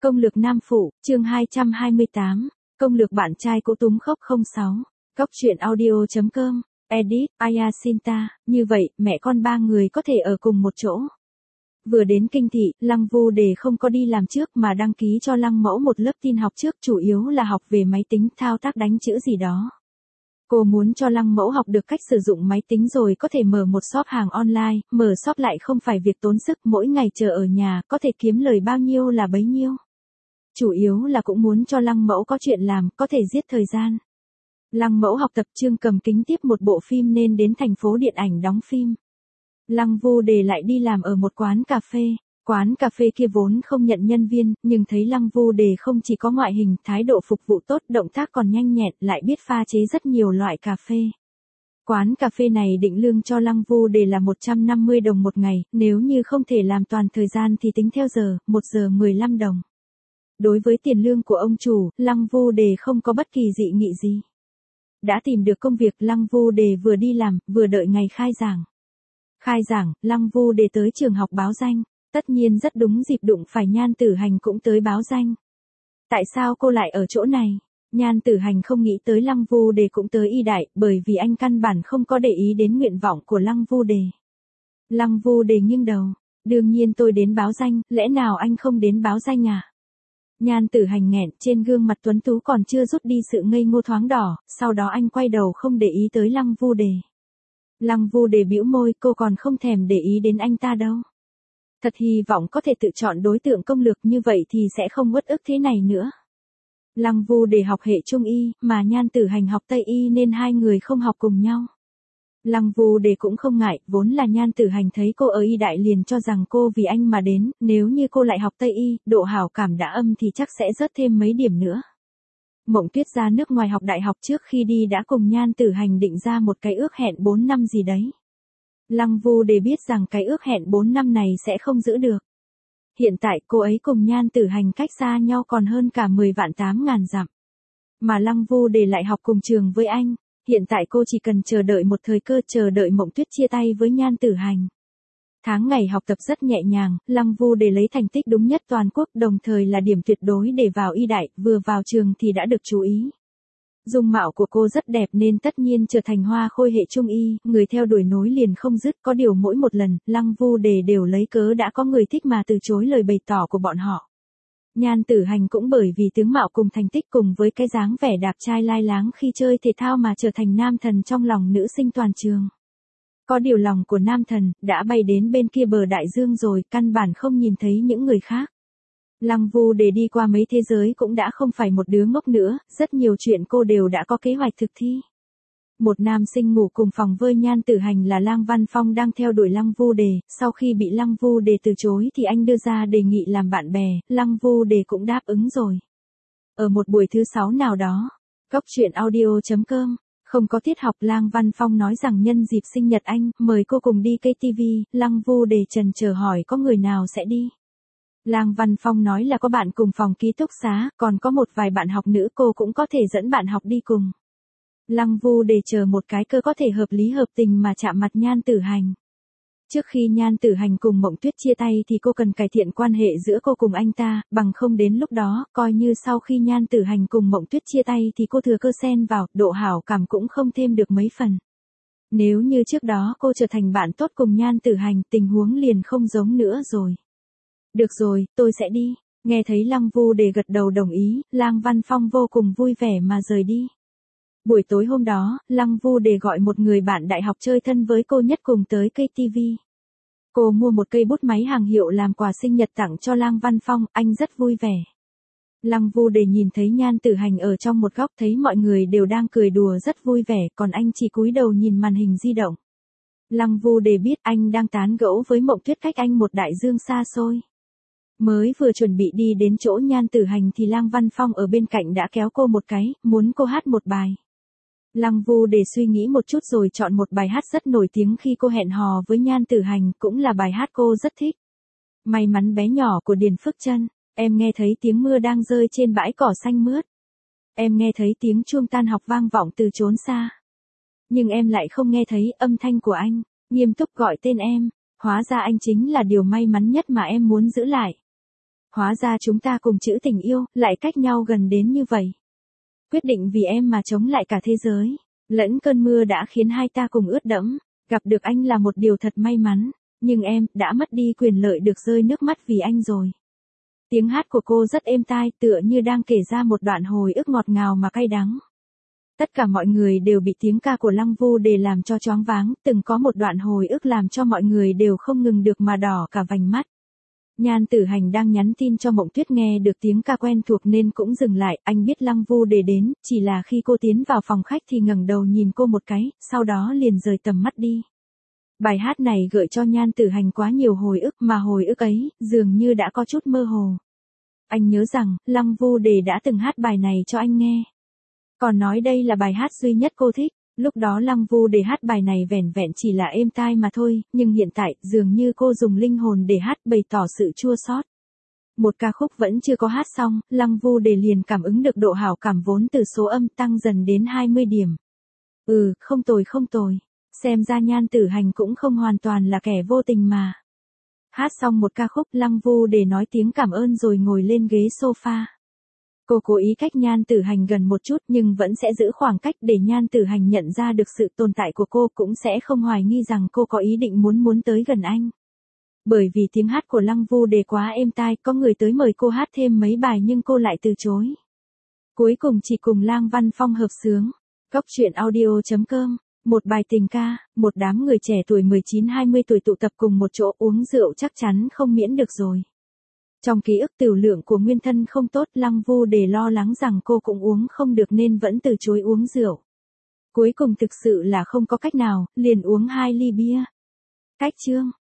Công lược nam phụ, chương 228, công lược bạn trai cũ túm khóc 06, Cóc truyện audio.com, edit, Ayasinta, như vậy, mẹ con ba người có thể ở cùng một chỗ. Vừa đến kinh thị, Lăng Vu Đề không có đi làm trước mà đăng ký cho Lăng Mẫu một lớp tin học trước, chủ yếu là học về máy tính, thao tác đánh chữ gì đó. Cô muốn cho Lăng Mẫu học được cách sử dụng máy tính rồi có thể mở một shop hàng online, mở shop lại không phải việc tốn sức, mỗi ngày chờ ở nhà, có thể kiếm lời bao nhiêu là bấy nhiêu. Chủ yếu là cũng muốn cho Lăng Mẫu có chuyện làm, có thể giết thời gian. Lăng Mẫu học tập Trương Cầm Kính tiếp một bộ phim nên đến thành phố điện ảnh đóng phim. Lăng Vu Đề lại đi làm ở một quán cà phê. Quán cà phê kia vốn không nhận nhân viên, nhưng thấy Lăng Vu Đề không chỉ có ngoại hình, thái độ phục vụ tốt, động tác còn nhanh nhẹn, lại biết pha chế rất nhiều loại cà phê. Quán cà phê này định lương cho Lăng Vu Đề là 150 đồng một ngày, nếu như không thể làm toàn thời gian thì tính theo giờ, 1 giờ 15 đồng. Đối với tiền lương của ông chủ, Lăng Vu Đề không có bất kỳ dị nghị gì. Đã tìm được công việc, Lăng Vu Đề vừa đi làm, vừa đợi ngày khai giảng. Khai giảng, Lăng Vu Đề tới trường học báo danh. Tất nhiên rất đúng dịp đụng phải Nhan Tử Hành cũng tới báo danh. Tại sao cô lại ở chỗ này? Nhan Tử Hành không nghĩ tới Lăng Vu Đề cũng tới y đại, bởi vì anh căn bản không có để ý đến nguyện vọng của Lăng Vu Đề. Lăng Vu Đề nghiêng đầu. Đương nhiên tôi đến báo danh, lẽ nào anh không đến báo danh à? Nhan Tử Hành nghẹn, trên gương mặt tuấn tú còn chưa rút đi sự ngây ngô thoáng đỏ, sau đó anh quay đầu không để ý tới Lăng Vu Đề. Lăng Vu Đề bĩu môi, cô còn không thèm để ý đến anh ta đâu. Thật hy vọng có thể tự chọn đối tượng công lược, như vậy thì sẽ không uất ức thế này nữa. Lăng Vu Đề học hệ Trung y, mà Nhan Tử Hành học Tây y nên hai người không học cùng nhau. Lăng Vu Đề cũng không ngại, vốn là Nhan Tử Hành thấy cô ở y đại liền cho rằng cô vì anh mà đến, nếu như cô lại học Tây y, độ hảo cảm đã âm thì chắc sẽ rớt thêm mấy điểm nữa. Mộng Tuyết ra nước ngoài học đại học trước khi đi đã cùng Nhan Tử Hành định ra một cái ước hẹn 4 năm gì đấy. Lăng Vu Đề biết rằng cái ước hẹn 4 năm này sẽ không giữ được. Hiện tại cô ấy cùng Nhan Tử Hành cách xa nhau còn hơn cả 10.800.000 dặm. Mà Lăng Vu Đề lại học cùng trường với anh. Hiện tại cô chỉ cần chờ đợi một thời cơ, chờ đợi Mộng Tuyết chia tay với Nhan Tử Hành. Tháng ngày học tập rất nhẹ nhàng, Lăng Vu Đề lấy thành tích đúng nhất toàn quốc, đồng thời là điểm tuyệt đối để vào y đại, vừa vào trường thì đã được chú ý. Dung mạo của cô rất đẹp nên tất nhiên trở thành hoa khôi hệ Trung y, người theo đuổi nối liền không dứt, có điều mỗi một lần, Lăng Vu Đề đều lấy cớ đã có người thích mà từ chối lời bày tỏ của bọn họ. Nhan Tử Hành cũng bởi vì tướng mạo cùng thành tích cùng với cái dáng vẻ đạp trai lai láng khi chơi thể thao mà trở thành nam thần trong lòng nữ sinh toàn trường. Có điều lòng của nam thần, đã bay đến bên kia bờ đại dương rồi, căn bản không nhìn thấy những người khác. Lăng Vu Đề đi qua mấy thế giới cũng đã không phải một đứa ngốc nữa, rất nhiều chuyện cô đều đã có kế hoạch thực thi. Một nam sinh ngủ cùng phòng với Nhan Tử Hành là Lang Văn Phong đang theo đuổi Lăng Vu Đề, sau khi bị Lăng Vu Đề từ chối thì anh đưa ra đề nghị làm bạn bè, Lăng Vu Đề cũng đáp ứng rồi. Ở một buổi thứ 6 nào đó, Cóc truyện audio.com, không có tiết học, Lang Văn Phong nói rằng nhân dịp sinh nhật anh, mời cô cùng đi KTV, Lăng Vu Đề chần chờ hỏi có người nào sẽ đi. Lang Văn Phong nói là có bạn cùng phòng ký túc xá, còn có một vài bạn học nữ, cô cũng có thể dẫn bạn học đi cùng. Lăng Vu Đề chờ một cái cơ có thể hợp lý hợp tình mà chạm mặt Nhan Tử Hành. Trước khi Nhan Tử Hành cùng Mộng Tuyết chia tay thì cô cần cải thiện quan hệ giữa cô cùng anh ta, bằng không đến lúc đó, coi như sau khi Nhan Tử Hành cùng Mộng Tuyết chia tay thì cô thừa cơ xen vào, độ hảo cảm cũng không thêm được mấy phần. Nếu như trước đó cô trở thành bạn tốt cùng Nhan Tử Hành, tình huống liền không giống nữa rồi. Được rồi, tôi sẽ đi. Nghe thấy Lăng Vu Đề gật đầu đồng ý, Lang Văn Phong vô cùng vui vẻ mà rời đi. Buổi tối hôm đó, Lăng Vu Đề gọi một người bạn đại học chơi thân với cô nhất cùng tới KTV. Cô mua một cây bút máy hàng hiệu làm quà sinh nhật tặng cho Lang Văn Phong, anh rất vui vẻ. Lăng Vu Đề nhìn thấy Nhan Tử Hành ở trong một góc, thấy mọi người đều đang cười đùa rất vui vẻ, còn anh chỉ cúi đầu nhìn màn hình di động. Lăng Vu Đề biết anh đang tán gẫu với Mộng Tuyết cách anh một đại dương xa xôi. Mới vừa chuẩn bị đi đến chỗ Nhan Tử Hành thì Lang Văn Phong ở bên cạnh đã kéo cô một cái, muốn cô hát một bài. Lăng Vu Đề suy nghĩ một chút rồi chọn một bài hát rất nổi tiếng khi cô hẹn hò với Nhan Tử Hành, cũng là bài hát cô rất thích. May mắn bé nhỏ của Điền Phước Trân. Em nghe thấy tiếng mưa đang rơi trên bãi cỏ xanh mướt. Em nghe thấy tiếng chuông tan học vang vọng từ chốn xa. Nhưng em lại không nghe thấy âm thanh của anh, nghiêm túc gọi tên em. Hóa ra anh chính là điều may mắn nhất mà em muốn giữ lại. Hóa ra chúng ta cùng chữ tình yêu, lại cách nhau gần đến như vậy. Quyết định vì em mà chống lại cả thế giới. Lẫn cơn mưa đã khiến hai ta cùng ướt đẫm. Gặp được anh là một điều thật may mắn. Nhưng em, đã mất đi quyền lợi được rơi nước mắt vì anh rồi. Tiếng hát của cô rất êm tai, tựa như đang kể ra một đoạn hồi ức ngọt ngào mà cay đắng. Tất cả mọi người đều bị tiếng ca của Lăng Vu Đề làm cho choáng váng, từng có một đoạn hồi ức làm cho mọi người đều không ngừng được mà đỏ cả vành mắt. Nhan Tử Hành đang nhắn tin cho Mộng Tuyết nghe được tiếng ca quen thuộc nên cũng dừng lại, anh biết Lăng Vu Đề đến, chỉ là khi cô tiến vào phòng khách thì ngẩng đầu nhìn cô một cái, sau đó liền rời tầm mắt đi. Bài hát này gợi cho Nhan Tử Hành quá nhiều hồi ức mà hồi ức ấy, dường như đã có chút mơ hồ. Anh nhớ rằng, Lăng Vu Đề đã từng hát bài này cho anh nghe. Còn nói đây là bài hát duy nhất cô thích, lúc đó Lăng Vu Đề hát bài này vẻn vẹn chỉ là êm tai mà thôi, nhưng hiện tại, dường như cô dùng linh hồn để hát bày tỏ sự chua xót. Một ca khúc vẫn chưa có hát xong, Lăng Vu Đề liền cảm ứng được độ hảo cảm vốn từ số âm tăng dần đến 20 điểm. Không tồi không tồi. Xem ra Nhan Tử Hành cũng không hoàn toàn là kẻ vô tình mà. Hát xong một ca khúc, Lăng Vu Đề nói tiếng cảm ơn rồi ngồi lên ghế sofa. Cô cố ý cách Nhan Tử Hành gần một chút nhưng vẫn sẽ giữ khoảng cách để Nhan Tử Hành nhận ra được sự tồn tại của cô, cũng sẽ không hoài nghi rằng cô có ý định muốn tới gần anh. Bởi vì tiếng hát của Lăng Vu Đề quá êm tai, có người tới mời cô hát thêm mấy bài nhưng cô lại từ chối. Cuối cùng chỉ cùng Lang Văn Phong hợp xướng. Góc truyện audio.com. Một bài tình ca, một đám người trẻ tuổi 19-20 tuổi tụ tập cùng một chỗ uống rượu chắc chắn không miễn được rồi. Trong ký ức tiểu lượng của nguyên thân không tốt, Lăng Vu Đề lo lắng rằng cô cũng uống không được nên vẫn từ chối uống rượu. Cuối cùng thực sự là không có cách nào, liền uống 2 ly bia. Cách chương.